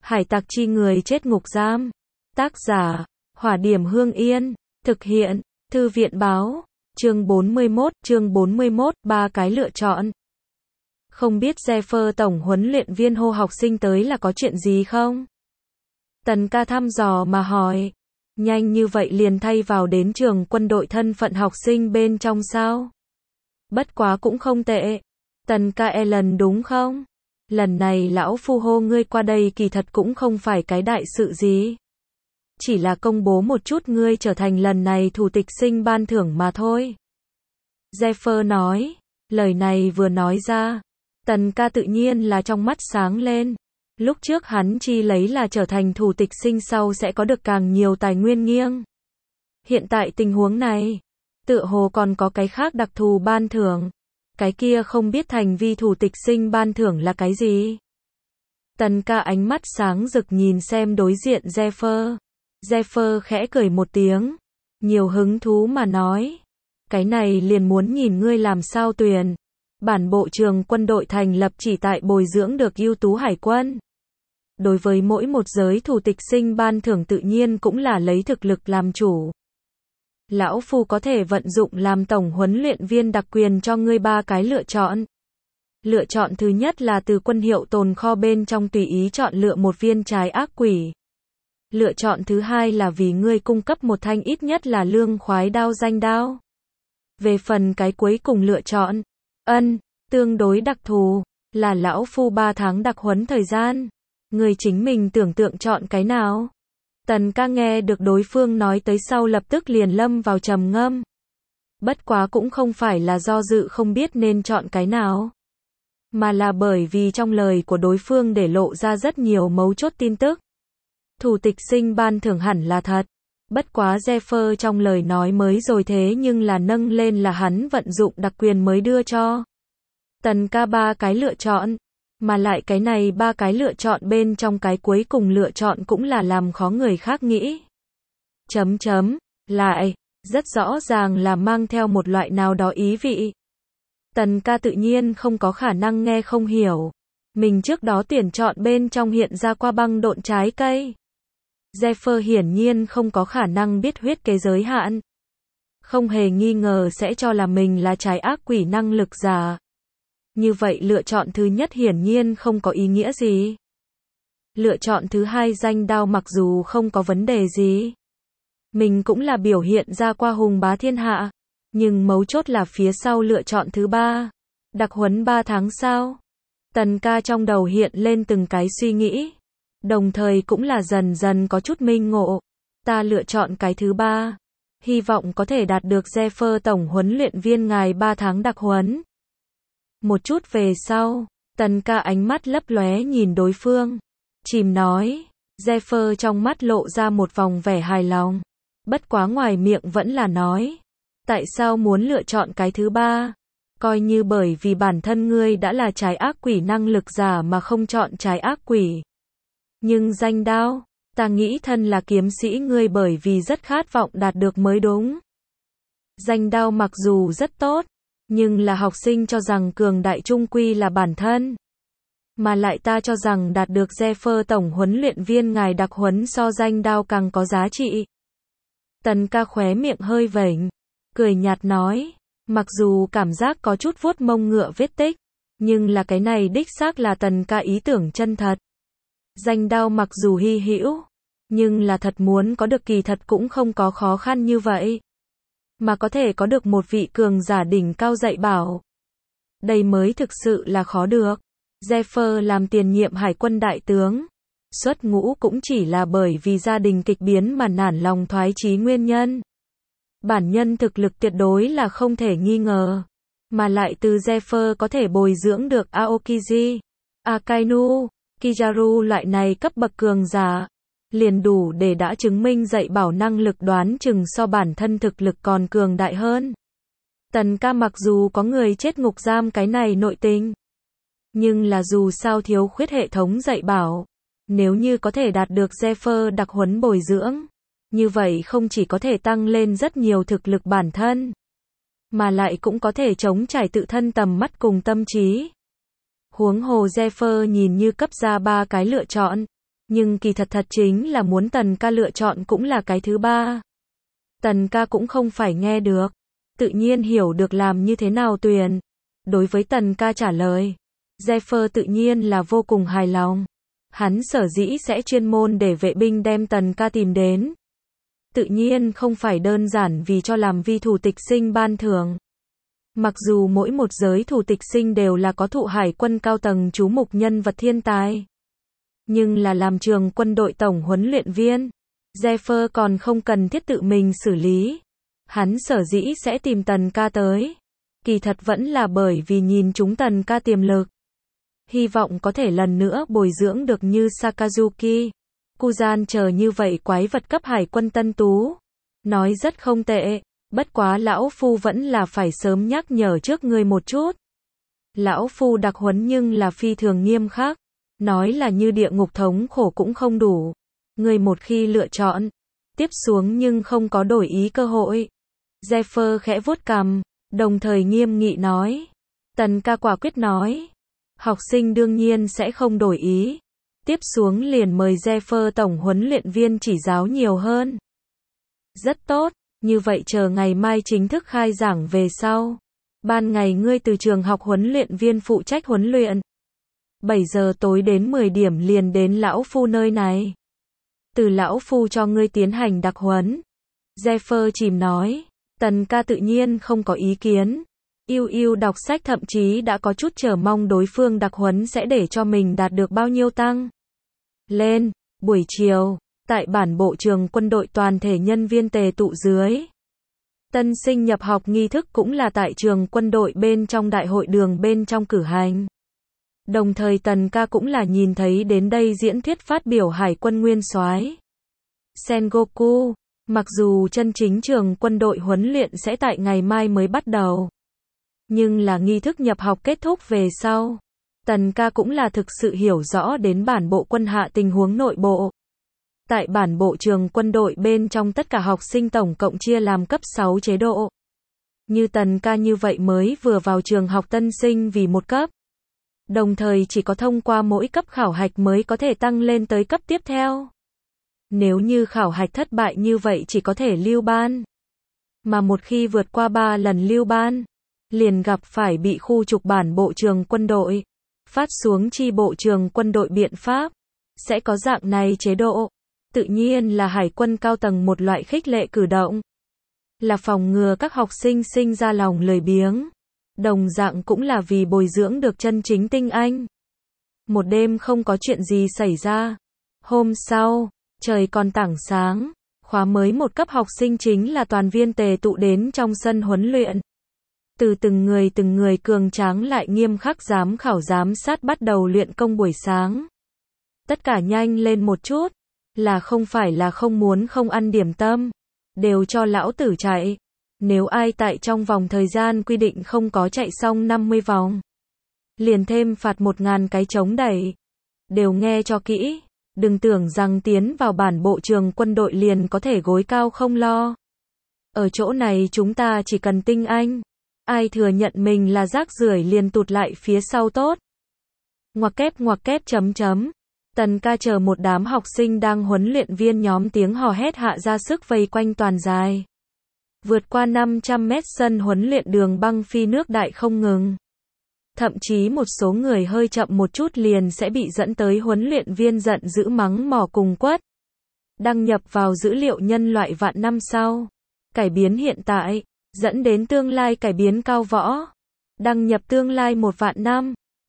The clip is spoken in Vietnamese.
Hải tặc chi người chết ngục giam. Tác giả, Hỏa Điểm Hương Yên. Thực hiện, Thư viện báo. Chương 41, ba cái lựa chọn. Không biết Zephyr tổng huấn luyện viên hô học sinh tới là có chuyện gì không? Tần ca thăm dò mà hỏi. Nhanh như vậy liền thay vào đến trường quân đội thân phận học sinh bên trong sao? Bất quá cũng không tệ. Tần ca Ellen đúng không? Lần này lão phu hô ngươi qua đây kỳ thật cũng không phải cái đại sự gì. Chỉ là công bố một chút ngươi trở thành lần này thủ tịch sinh ban thưởng mà thôi. Zephyr nói. Lời này vừa nói ra, Tần ca tự nhiên là trong mắt sáng lên. Lúc trước hắn chi lấy là trở thành thủ tịch sinh sau sẽ có được càng nhiều tài nguyên nghiêng. Hiện tại tình huống này, tựa hồ còn có cái khác đặc thù ban thưởng. Cái kia không biết thành vi thủ tịch sinh ban thưởng là cái gì? Tần ca ánh mắt sáng rực nhìn xem đối diện Zephyr. Zephyr khẽ cười một tiếng, nhiều hứng thú mà nói. Cái này liền muốn nhìn ngươi làm sao tuyển. Bản bộ trường quân đội thành lập chỉ tại bồi dưỡng được ưu tú hải quân. Đối với mỗi một giới thủ tịch sinh ban thưởng tự nhiên cũng là lấy thực lực làm chủ. Lão phu có thể vận dụng làm tổng huấn luyện viên đặc quyền cho ngươi ba cái lựa chọn. Lựa chọn thứ nhất là từ quân hiệu tồn kho bên trong tùy ý chọn lựa một viên trái ác quỷ. Lựa chọn thứ hai là vì ngươi cung cấp một thanh ít nhất là lương khoái đao danh đao. Về phần cái cuối cùng lựa chọn, tương đối đặc thù, là lão phu 3 tháng đặc huấn thời gian. Ngươi chính mình tưởng tượng chọn cái nào? Tần ca nghe được đối phương nói tới sau lập tức liền lâm vào trầm ngâm. Bất quá cũng không phải là do dự không biết nên chọn cái nào, mà là bởi vì trong lời của đối phương để lộ ra rất nhiều mấu chốt tin tức. Thủ tịch sinh ban thưởng hẳn là thật. Bất quá Zephyr trong lời nói mới rồi thế nhưng là nâng lên là hắn vận dụng đặc quyền mới đưa cho Tần ca ba cái lựa chọn. Mà lại cái này ba cái lựa chọn bên trong cái cuối cùng lựa chọn cũng là làm khó người khác nghĩ. Lại, rất rõ ràng là mang theo một loại nào đó ý vị. Tần ca tự nhiên không có khả năng nghe không hiểu. Mình trước đó tuyển chọn bên trong hiện ra qua băng độn trái cây. Zephyr hiển nhiên không có khả năng biết huyết kế giới hạn. Không hề nghi ngờ sẽ cho là mình là trái ác quỷ năng lực giả. Như vậy lựa chọn thứ nhất hiển nhiên không có ý nghĩa gì. Lựa chọn thứ hai danh đao mặc dù không có vấn đề gì. Mình cũng là biểu hiện ra qua hùng bá thiên hạ. Nhưng mấu chốt là phía sau lựa chọn thứ ba. Đặc huấn 3 tháng sau. Tần ca trong đầu hiện lên từng cái suy nghĩ. Đồng thời cũng là dần dần có chút minh ngộ. Ta lựa chọn cái thứ ba. Hy vọng có thể đạt được Zephyr tổng huấn luyện viên ngài 3 tháng đặc huấn. Một chút về sau, Tần ca ánh mắt lấp lóe nhìn đối phương. Chìm nói. Zephyr trong mắt lộ ra một vòng vẻ hài lòng. Bất quá ngoài miệng vẫn là nói. Tại sao muốn lựa chọn cái thứ ba? Coi như bởi vì bản thân ngươi đã là trái ác quỷ năng lực giả mà không chọn trái ác quỷ. Nhưng danh đao, ta nghĩ thân là kiếm sĩ ngươi bởi vì rất khát vọng đạt được mới đúng. Danh đao mặc dù rất tốt, nhưng là học sinh cho rằng cường đại trung quy là bản thân. Mà lại ta cho rằng đạt được Zephyr tổng huấn luyện viên ngài đặc huấn so danh đao càng có giá trị. Tần ca khóe miệng hơi vểnh, cười nhạt nói, mặc dù cảm giác có chút vuốt mông ngựa vết tích, nhưng là cái này đích xác là tần ca ý tưởng chân thật. Danh đao mặc dù hy hữu, nhưng là thật muốn có được kỳ thật cũng không có khó khăn như vậy. Mà có thể có được một vị cường giả đỉnh cao dạy bảo. Đây mới thực sự là khó được. Zephyr làm tiền nhiệm hải quân đại tướng. Xuất ngũ cũng chỉ là bởi vì gia đình kịch biến mà nản lòng thoái chí nguyên nhân. Bản nhân thực lực tuyệt đối là không thể nghi ngờ. Mà lại từ Zephyr có thể bồi dưỡng được Aokiji, Akainu, Kizaru loại này cấp bậc cường giả. Liền đủ để đã chứng minh dạy bảo năng lực đoán chừng so bản thân thực lực còn cường đại hơn. Tần ca mặc dù có người chết ngục giam cái này nội tình, nhưng là dù sao thiếu khuyết hệ thống dạy bảo. Nếu như có thể đạt được Zephyr đặc huấn bồi dưỡng, như vậy không chỉ có thể tăng lên rất nhiều thực lực bản thân, mà lại cũng có thể chống trải tự thân tầm mắt cùng tâm trí. Huống hồ Zephyr nhìn như cấp ra 3 cái lựa chọn, Nhưng kỳ thật chính là muốn Tần ca lựa chọn cũng là cái thứ ba. Tần ca cũng không phải nghe được, tự nhiên hiểu được làm như thế nào tuyển. Đối với Tần ca trả lời, Jeffer tự nhiên là vô cùng hài lòng. Hắn sở dĩ sẽ chuyên môn để vệ binh đem Tần ca tìm đến. Tự nhiên không phải đơn giản vì cho làm vi thủ tịch sinh ban thưởng. Mặc dù mỗi một giới thủ tịch sinh đều là có thụ hải quân cao tầng chú mục nhân vật thiên tài. Nhưng là làm trường quân đội tổng huấn luyện viên, Jeffer còn không cần thiết tự mình xử lý. Hắn sở dĩ sẽ tìm Tần ca tới. Kỳ thật vẫn là bởi vì nhìn chúng Tần ca tiềm lực. Hy vọng có thể lần nữa bồi dưỡng được như Sakazuki, Kuzan chờ như vậy quái vật cấp hải quân tân tú. Nói rất không tệ, bất quá lão phu vẫn là phải sớm nhắc nhở trước ngươi một chút. Lão phu đặc huấn nhưng là phi thường nghiêm khắc, nói là như địa ngục thống khổ cũng không đủ. Ngươi một khi lựa chọn, tiếp xuống nhưng không có đổi ý cơ hội. Jeffer khẽ vuốt cằm, đồng thời nghiêm nghị nói. Tần ca quả quyết nói. Học sinh đương nhiên sẽ không đổi ý. Tiếp xuống liền mời Jeffer tổng huấn luyện viên chỉ giáo nhiều hơn. Rất tốt, như vậy chờ ngày mai chính thức khai giảng về sau. Ban ngày ngươi từ trường học huấn luyện viên phụ trách huấn luyện. 7 giờ tối đến 10 điểm liền đến lão phu nơi này. Từ lão phu cho ngươi tiến hành đặc huấn. Jeffer chìm nói. Tần ca tự nhiên không có ý kiến. Yêu đọc sách thậm chí đã có chút chờ mong đối phương đặc huấn sẽ để cho mình đạt được bao nhiêu tăng lên. Buổi chiều, tại bản bộ trường quân đội toàn thể nhân viên tề tụ dưới. Tân sinh nhập học nghi thức cũng là tại trường quân đội bên trong đại hội đường bên trong cử hành. Đồng thời Tần ca cũng là nhìn thấy đến đây diễn thuyết phát biểu hải quân nguyên soái Sengoku. Mặc dù chân chính trường quân đội huấn luyện sẽ tại ngày mai mới bắt đầu. Nhưng là nghi thức nhập học kết thúc về sau. Tần ca cũng là thực sự hiểu rõ đến bản bộ quân hạ tình huống nội bộ. Tại bản bộ trường quân đội bên trong tất cả học sinh tổng cộng chia làm cấp 6 chế độ. Như Tần ca như vậy mới vừa vào trường học tân sinh vì một cấp. Đồng thời chỉ có thông qua mỗi cấp khảo hạch mới có thể tăng lên tới cấp tiếp theo. Nếu như khảo hạch thất bại như vậy chỉ có thể lưu ban. Mà một khi vượt qua 3 lần lưu ban, liền gặp phải bị khu trục bản bộ trường quân đội, phát xuống chi bộ trường quân đội biện pháp. Sẽ có dạng này chế độ. Tự nhiên là hải quân cao tầng một loại khích lệ cử động. Là phòng ngừa các học sinh sinh ra lòng lười biếng. Đồng dạng cũng là vì bồi dưỡng được chân chính tinh anh. Một đêm không có chuyện gì xảy ra. Hôm sau, trời còn tảng sáng, khóa mới một cấp học sinh chính là toàn viên tề tụ đến trong sân huấn luyện. Từ từng người cường tráng lại nghiêm khắc giám khảo giám sát bắt đầu luyện công buổi sáng. Tất cả nhanh lên một chút, là không phải là không muốn không ăn điểm tâm, đều cho lão tử chạy. Nếu ai tại trong vòng thời gian quy định không có chạy xong 50 vòng, liền thêm phạt 1000 cái chống đẩy. Đều nghe cho kỹ, đừng tưởng rằng tiến vào bản bộ trường quân đội liền có thể gối cao không lo. Ở chỗ này chúng ta chỉ cần tinh anh, ai thừa nhận mình là rác rưởi liền tụt lại phía sau tốt. Ngoặc kép chấm. Tần ca chờ một đám học sinh đang huấn luyện viên nhóm tiếng hò hét hạ ra sức vây quanh toàn dài. Vượt qua 500 mét sân huấn luyện đường băng phi nước đại không ngừng. Thậm chí một số người hơi chậm một chút liền sẽ bị dẫn tới huấn luyện viên giận dữ mắng mỏ cùng quất. Đăng nhập vào dữ liệu nhân loại vạn năm sau. Cải biến hiện tại, dẫn đến tương lai cải biến cao võ. Đăng nhập tương lai 1 vạn năm.